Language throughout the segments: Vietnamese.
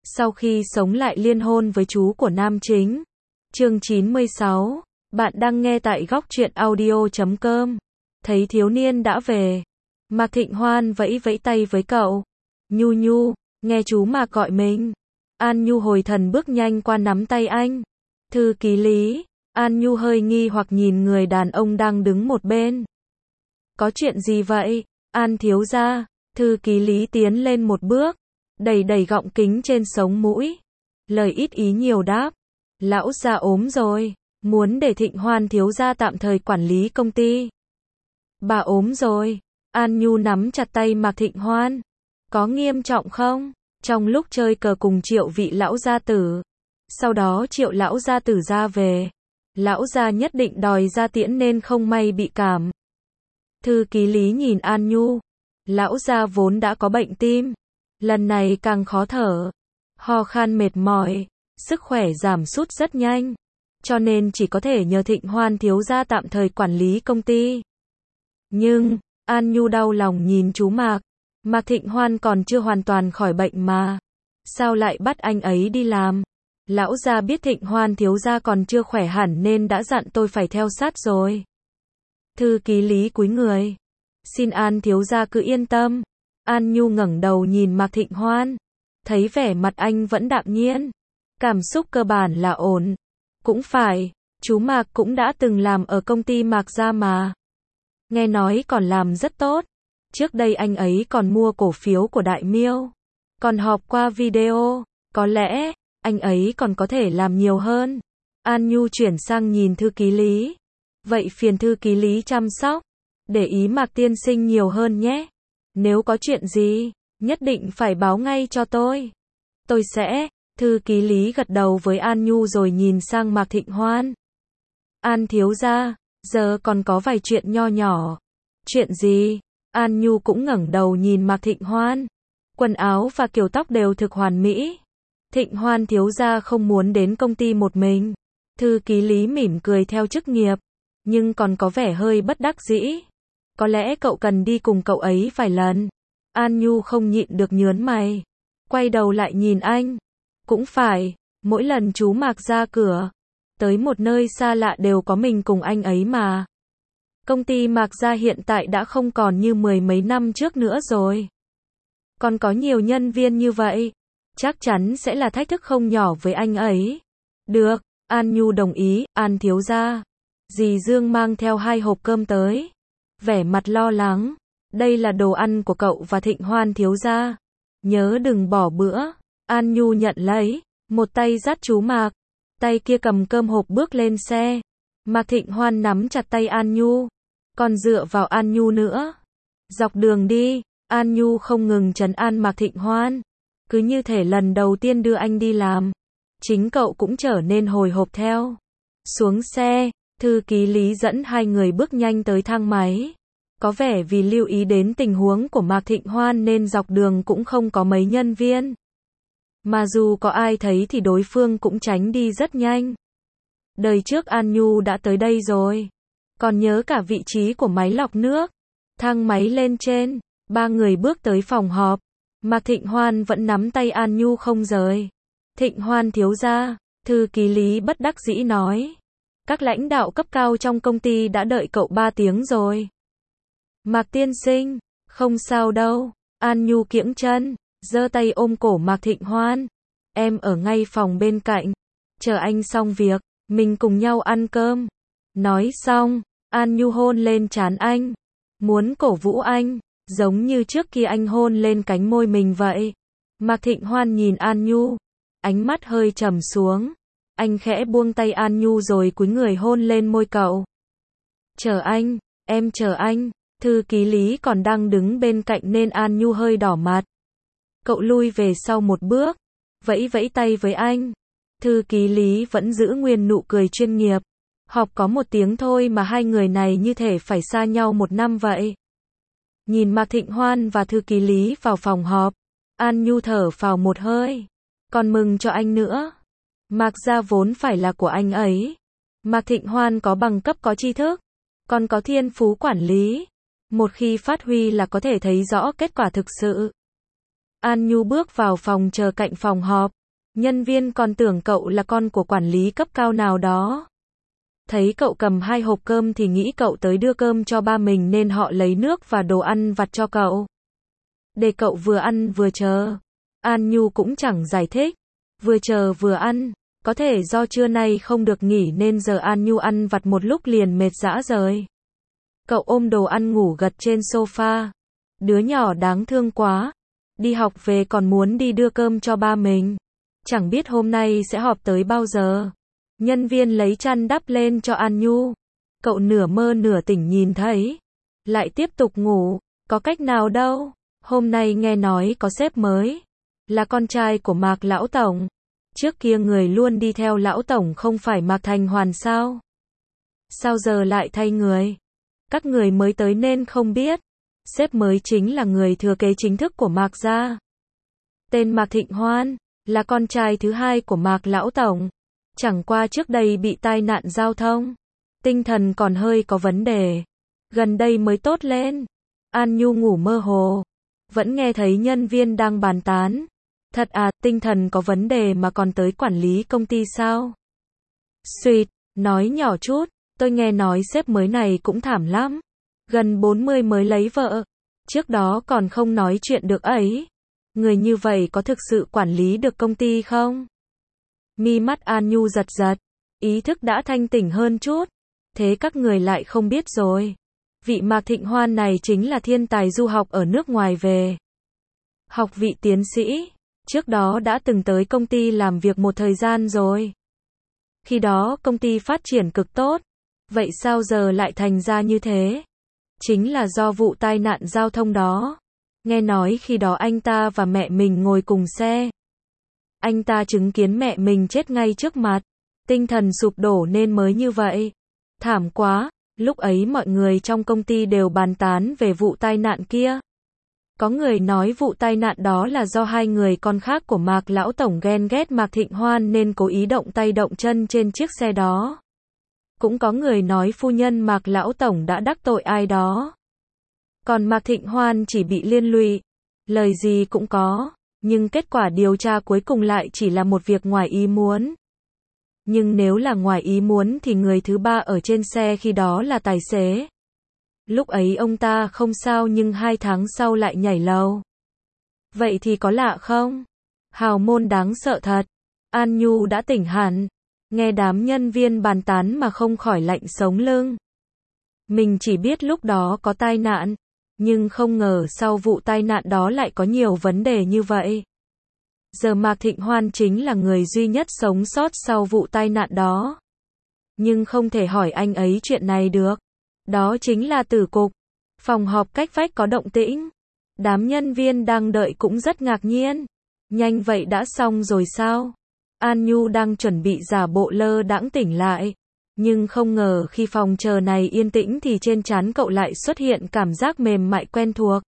Sau khi sống lại liên hôn với chú của nam chính. Chương 96. Bạn đang nghe tại góc truyện audio.com. Thấy thiếu niên đã về, Mạc Thịnh Hoan vẫy vẫy tay với cậu. Nhu Nhu, nghe chú Mạc gọi mình. An Nhu hồi thần bước nhanh qua nắm tay anh. Thư ký Lý. An Nhu hơi nghi hoặc nhìn người đàn ông đang đứng một bên. Có chuyện gì vậy? An thiếu gia. Thư ký Lý tiến lên một bước, đẩy đẩy gọng kính trên sống mũi. Lời ít ý nhiều đáp. Lão gia ốm rồi, muốn để Thịnh Hoan thiếu gia tạm thời quản lý công ty. Bà ốm rồi. An Nhu nắm chặt tay Mạc Thịnh Hoan. Có nghiêm trọng không? Trong lúc chơi cờ cùng Triệu vị lão gia tử, sau đó Triệu lão gia tử ra về, lão gia nhất định đòi ra tiễn nên không may bị cảm. Thư ký Lý nhìn An Nhu. Lão gia vốn đã có bệnh tim, lần này càng khó thở, ho khan mệt mỏi, sức khỏe giảm sút rất nhanh, cho nên chỉ có thể nhờ Thịnh Hoan thiếu gia tạm thời quản lý công ty. Nhưng, An Nhu đau lòng nhìn chú Mạc. Mạc Thịnh Hoan còn chưa hoàn toàn khỏi bệnh mà, sao lại bắt anh ấy đi làm? Lão gia biết Thịnh Hoan thiếu gia còn chưa khỏe hẳn nên đã dặn tôi phải theo sát rồi. Thư ký Lý cúi người. Xin An thiếu gia cứ yên tâm. An Nhu ngẩng đầu nhìn Mạc Thịnh Hoan, thấy vẻ mặt anh vẫn đạm nhiên, cảm xúc cơ bản là ổn. Cũng phải, chú Mạc cũng đã từng làm ở công ty Mạc gia mà. Nghe nói còn làm rất tốt. Trước đây anh ấy còn mua cổ phiếu của Đại Miêu, còn họp qua video, có lẽ anh ấy còn có thể làm nhiều hơn. An Nhu chuyển sang nhìn thư ký Lý. Vậy phiền thư ký Lý chăm sóc, để ý Mạc tiên sinh nhiều hơn nhé. Nếu có chuyện gì, nhất định phải báo ngay cho tôi. Tôi sẽ. Thư ký Lý gật đầu với An Nhu rồi nhìn sang Mạc Thịnh Hoan. An thiếu gia, giờ còn có vài chuyện nho nhỏ. Chuyện gì? An Nhu cũng ngẩng đầu nhìn Mạc Thịnh Hoan. Quần áo và kiểu tóc đều thực hoàn mỹ. Thịnh Hoan thiếu gia không muốn đến công ty một mình. Thư ký Lý mỉm cười theo chức nghiệp, nhưng còn có vẻ hơi bất đắc dĩ. Có lẽ cậu cần đi cùng cậu ấy vài lần. An Nhu không nhịn được nhớn mày, quay đầu lại nhìn anh. Cũng phải, mỗi lần chú Mạc ra cửa, tới một nơi xa lạ đều có mình cùng anh ấy mà. Công ty Mạc gia hiện tại đã không còn như mười mấy năm trước nữa rồi. Còn có nhiều nhân viên như vậy, chắc chắn sẽ là thách thức không nhỏ với anh ấy. Được, An Nhu đồng ý. An thiếu gia. Dì Dương mang theo 2 hộp cơm tới, vẻ mặt lo lắng. Đây là đồ ăn của cậu và Thịnh Hoan thiếu gia, nhớ đừng bỏ bữa. An Nhu nhận lấy, một tay dắt chú Mạc, tay kia cầm cơm hộp bước lên xe. Mạc Thịnh Hoan nắm chặt tay An Nhu, còn dựa vào An Nhu nữa. Dọc đường đi, An Nhu không ngừng trấn an Mạc Thịnh Hoan. Cứ như thể lần đầu tiên đưa anh đi làm, chính cậu cũng trở nên hồi hộp theo. Xuống xe, thư ký Lý dẫn 2 người bước nhanh tới thang máy. Có vẻ vì lưu ý đến tình huống của Mạc Thịnh Hoan nên dọc đường cũng không có mấy nhân viên. Mà dù có ai thấy thì đối phương cũng tránh đi rất nhanh. Đời trước An Nhu đã tới đây rồi, còn nhớ cả vị trí của máy lọc nước. Thang máy lên trên, 3 người bước tới phòng họp. Mạc Thịnh Hoan vẫn nắm tay An Nhu không rời. Thịnh Hoan thiếu gia, thư ký Lý bất đắc dĩ nói. Các lãnh đạo cấp cao trong công ty đã đợi cậu 3 tiếng rồi. Mạc tiên sinh, không sao đâu. An Nhu kiễng chân, giơ tay ôm cổ Mạc Thịnh Hoan. Em ở ngay phòng bên cạnh, chờ anh xong việc, mình cùng nhau ăn cơm. Nói xong, An Nhu hôn lên trán anh, muốn cổ vũ anh, giống như trước kia anh hôn lên cánh môi mình vậy. Mạc Thịnh Hoan nhìn An Nhu, ánh mắt hơi trầm xuống. Anh khẽ buông tay An Nhu rồi cúi người hôn lên môi cậu. Chờ anh, em chờ anh. Thư ký Lý còn đang đứng bên cạnh nên An Nhu hơi đỏ mặt. Cậu lui về sau một bước, vẫy vẫy tay với anh. Thư ký Lý vẫn giữ nguyên nụ cười chuyên nghiệp. Họp có 1 tiếng thôi mà 2 người này như thể phải xa nhau 1 năm vậy. Nhìn Mạc Thịnh Hoan và thư ký Lý vào phòng họp, An Nhu thở phào một hơi. Còn mừng cho anh nữa. Mạc gia vốn phải là của anh ấy. Mạc Thịnh Hoan có bằng cấp, có tri thức, còn có thiên phú quản lý. Một khi phát huy là có thể thấy rõ kết quả thực sự. An Nhu bước vào phòng chờ cạnh phòng họp. Nhân viên còn tưởng cậu là con của quản lý cấp cao nào đó. Thấy cậu cầm 2 hộp cơm thì nghĩ cậu tới đưa cơm cho ba mình nên họ lấy nước và đồ ăn vặt cho cậu. Để cậu vừa ăn vừa chờ. An Nhu cũng chẳng giải thích. Vừa chờ vừa ăn. Có thể do trưa nay không được nghỉ nên giờ An Nhu ăn vặt một lúc liền mệt rã rời. Cậu ôm đồ ăn ngủ gật trên sofa. Đứa nhỏ đáng thương quá. Đi học về còn muốn đi đưa cơm cho ba mình. Chẳng biết hôm nay sẽ họp tới bao giờ. Nhân viên lấy chăn đắp lên cho An Nhu. Cậu nửa mơ nửa tỉnh nhìn thấy. Lại tiếp tục ngủ. Có cách nào đâu. Hôm nay nghe nói có sếp mới. Là con trai của Mạc Lão Tổng. Trước kia người luôn đi theo Lão Tổng không phải Mạc Thành Hoàn sao? Sao giờ lại thay người? Các người mới tới nên không biết. Sếp mới chính là người thừa kế chính thức của Mạc gia. Tên Mạc Thịnh Hoan, là con trai thứ hai của Mạc Lão Tổng. Chẳng qua trước đây bị tai nạn giao thông. Tinh thần còn hơi có vấn đề. Gần đây mới tốt lên. An Nhu ngủ mơ hồ. Vẫn nghe thấy nhân viên đang bàn tán. Thật à, tinh thần có vấn đề mà còn tới quản lý công ty sao? Xuyệt, nói nhỏ chút. Tôi nghe nói sếp mới này cũng thảm lắm. Gần 40 mới lấy vợ. Trước đó còn không nói chuyện được ấy. Người như vậy có thực sự quản lý được công ty không? Mi mắt An Nhu giật giật. Ý thức đã thanh tỉnh hơn chút. Thế các người lại không biết rồi. Vị Mạc Thịnh Hoan này chính là thiên tài du học ở nước ngoài về. Học vị tiến sĩ. Trước đó đã từng tới công ty làm việc một thời gian rồi. Khi đó công ty phát triển cực tốt. Vậy sao giờ lại thành ra như thế? Chính là do vụ tai nạn giao thông đó. Nghe nói khi đó anh ta và mẹ mình ngồi cùng xe. Anh ta chứng kiến mẹ mình chết ngay trước mặt. Tinh thần sụp đổ nên mới như vậy. Thảm quá, lúc ấy mọi người trong công ty đều bàn tán về vụ tai nạn kia. Có người nói vụ tai nạn đó là do 2 người con khác của Mạc Lão Tổng ghen ghét Mạc Thịnh Hoan nên cố ý động tay động chân trên chiếc xe đó. Cũng có người nói phu nhân Mạc Lão Tổng đã đắc tội ai đó. Còn Mạc Thịnh Hoan chỉ bị liên lụy. Lời gì cũng có, nhưng kết quả điều tra cuối cùng lại chỉ là một việc ngoài ý muốn. Nhưng nếu là ngoài ý muốn thì người thứ ba ở trên xe khi đó là tài xế. Lúc ấy ông ta không sao nhưng 2 tháng sau lại nhảy lầu. Vậy thì có lạ không? Hào môn đáng sợ thật. An Nhu đã tỉnh hẳn. Nghe đám nhân viên bàn tán mà không khỏi lạnh sống lưng. Mình chỉ biết lúc đó có tai nạn. Nhưng không ngờ sau vụ tai nạn đó lại có nhiều vấn đề như vậy. Giờ Mạc Thịnh Hoan chính là người duy nhất sống sót sau vụ tai nạn đó. Nhưng không thể hỏi anh ấy chuyện này được. Đó chính là tử cục. Phòng họp cách vách có động tĩnh. Đám nhân viên đang đợi cũng rất ngạc nhiên. Nhanh vậy đã xong rồi sao? An Nhu đang chuẩn bị giả bộ lơ đãng tỉnh lại. Nhưng không ngờ khi phòng chờ này yên tĩnh thì trên trán cậu lại xuất hiện cảm giác mềm mại quen thuộc.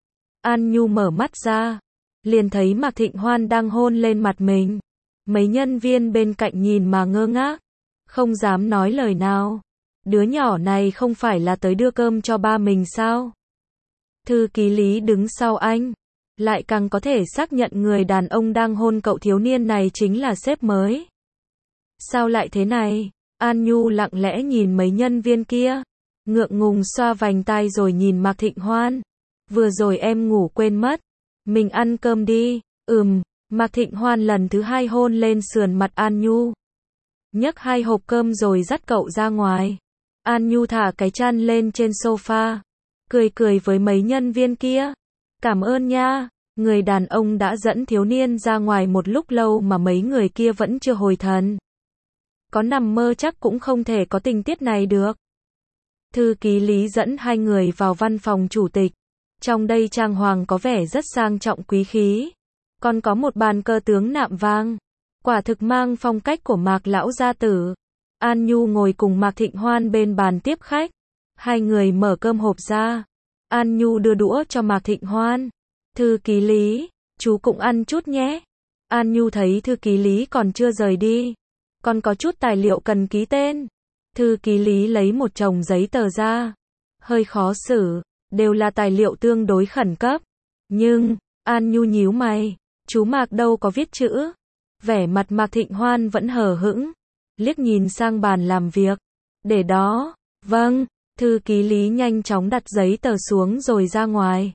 An Nhu mở mắt ra. Liền thấy Mạc Thịnh Hoan đang hôn lên mặt mình. Mấy nhân viên bên cạnh nhìn mà ngơ ngác. Không dám nói lời nào. Đứa nhỏ này không phải là tới đưa cơm cho ba mình sao? Thư ký Lý đứng sau anh. Lại càng có thể xác nhận người đàn ông đang hôn cậu thiếu niên này chính là sếp mới. Sao lại thế này? An Nhu lặng lẽ nhìn mấy nhân viên kia. Ngượng ngùng xoa vành tai rồi nhìn Mạc Thịnh Hoan. Vừa rồi em ngủ quên mất. Mình ăn cơm đi. Mạc Thịnh Hoan lần thứ 2 hôn lên sườn mặt An Nhu. Nhấc 2 hộp cơm rồi dắt cậu ra ngoài. An Nhu thả cái chăn lên trên sofa. Cười với mấy nhân viên kia. Cảm ơn nha. Người đàn ông đã dẫn thiếu niên ra ngoài một lúc lâu mà mấy người kia vẫn chưa hồi thần. Có nằm mơ chắc cũng không thể có tình tiết này được. Thư ký Lý dẫn 2 người vào văn phòng chủ tịch. Trong đây trang hoàng có vẻ rất sang trọng quý khí. Còn có một bàn cờ tướng nạm vàng. Quả thực mang phong cách của Mạc Lão gia tử. An Nhu ngồi cùng Mạc Thịnh Hoan bên bàn tiếp khách. 2 người mở cơm hộp ra. An Nhu đưa đũa cho Mạc Thịnh Hoan. Thư ký Lý, chú cũng ăn chút nhé. An Nhu thấy thư ký Lý còn chưa rời đi. Còn có chút tài liệu cần ký tên. Thư ký Lý lấy một chồng giấy tờ ra. Hơi khó xử, đều là tài liệu tương đối khẩn cấp. Nhưng, An Nhu nhíu mày, chú Mạc đâu có viết chữ. Vẻ mặt Mạc Thịnh Hoan vẫn hờ hững, liếc nhìn sang bàn làm việc. Để đó, vâng, thư ký Lý nhanh chóng đặt giấy tờ xuống rồi ra ngoài.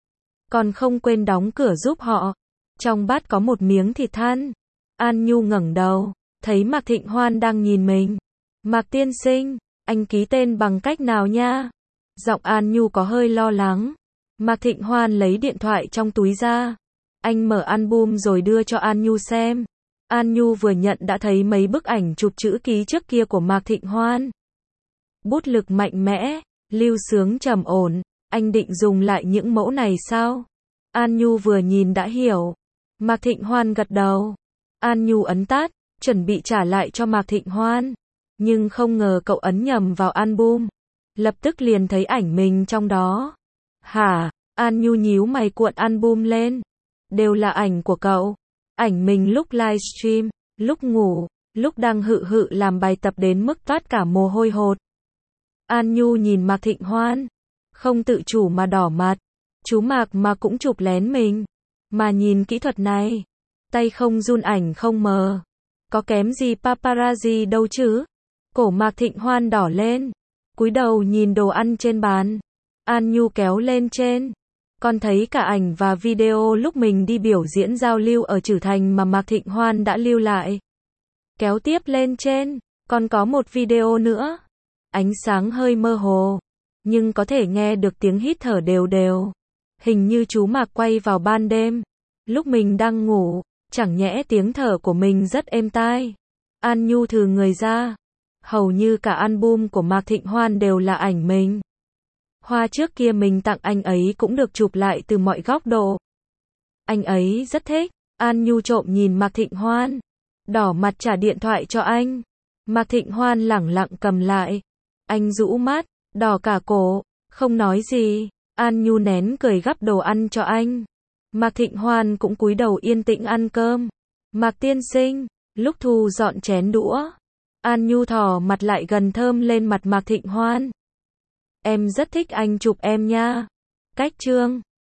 Còn không quên đóng cửa giúp họ. Trong bát có một miếng thịt than. An Nhu ngẩng đầu, thấy Mạc Thịnh Hoan đang nhìn mình. Mạc tiên sinh, anh ký tên bằng cách nào nha? Giọng An Nhu có hơi lo lắng. Mạc Thịnh Hoan lấy điện thoại trong túi ra. Anh mở album rồi đưa cho An Nhu xem. An Nhu vừa nhận đã thấy mấy bức ảnh chụp chữ ký trước kia của Mạc Thịnh Hoan. Bút lực mạnh mẽ, lưu sướng trầm ổn. Anh định dùng lại những mẫu này sao? An Nhu vừa nhìn đã hiểu. Mạc Thịnh Hoan gật đầu. An Nhu ấn tắt, chuẩn bị trả lại cho Mạc Thịnh Hoan. Nhưng không ngờ cậu ấn nhầm vào album. Lập tức liền thấy ảnh mình trong đó. Hả? An Nhu nhíu mày cuộn album lên. Đều là ảnh của cậu. Ảnh mình lúc livestream, lúc ngủ, lúc đang hự làm bài tập đến mức toát cả mồ hôi hột. An Nhu nhìn Mạc Thịnh Hoan, không tự chủ mà đỏ mặt. Chú Mạc mà cũng chụp lén mình. Mà nhìn kỹ thuật này, tay không run ảnh không mờ. Có kém gì paparazzi đâu chứ. Cổ Mạc Thịnh Hoan đỏ lên, cúi đầu nhìn đồ ăn trên bàn. An Nhu kéo lên trên. Con thấy cả ảnh và video lúc mình đi biểu diễn giao lưu ở Trử Thành mà Mạc Thịnh Hoan đã lưu lại. Kéo tiếp lên trên, còn có một video nữa. Ánh sáng hơi mơ hồ, nhưng có thể nghe được tiếng hít thở đều đều. Hình như chú Mạc quay vào ban đêm, lúc mình đang ngủ, chẳng nhẽ tiếng thở của mình rất êm tai. An Nhu thừ người ra. Hầu như cả album của Mạc Thịnh Hoan đều là ảnh mình. Hoa trước kia mình tặng anh ấy cũng được chụp lại từ mọi góc độ. Anh ấy rất thích. An Nhu trộm nhìn Mạc Thịnh Hoan, đỏ mặt trả điện thoại cho anh. Mạc Thịnh Hoan lẳng lặng cầm lại. Anh rũ mắt, đỏ cả cổ, không nói gì. An Nhu nén cười gắp đồ ăn cho anh. Mạc Thịnh Hoan cũng cúi đầu yên tĩnh ăn cơm. Mạc tiên sinh, lúc thu dọn chén đũa, An Nhu thò mặt lại gần thơm lên mặt Mạc Thịnh Hoan. Em rất thích anh chụp em nha. Cách chương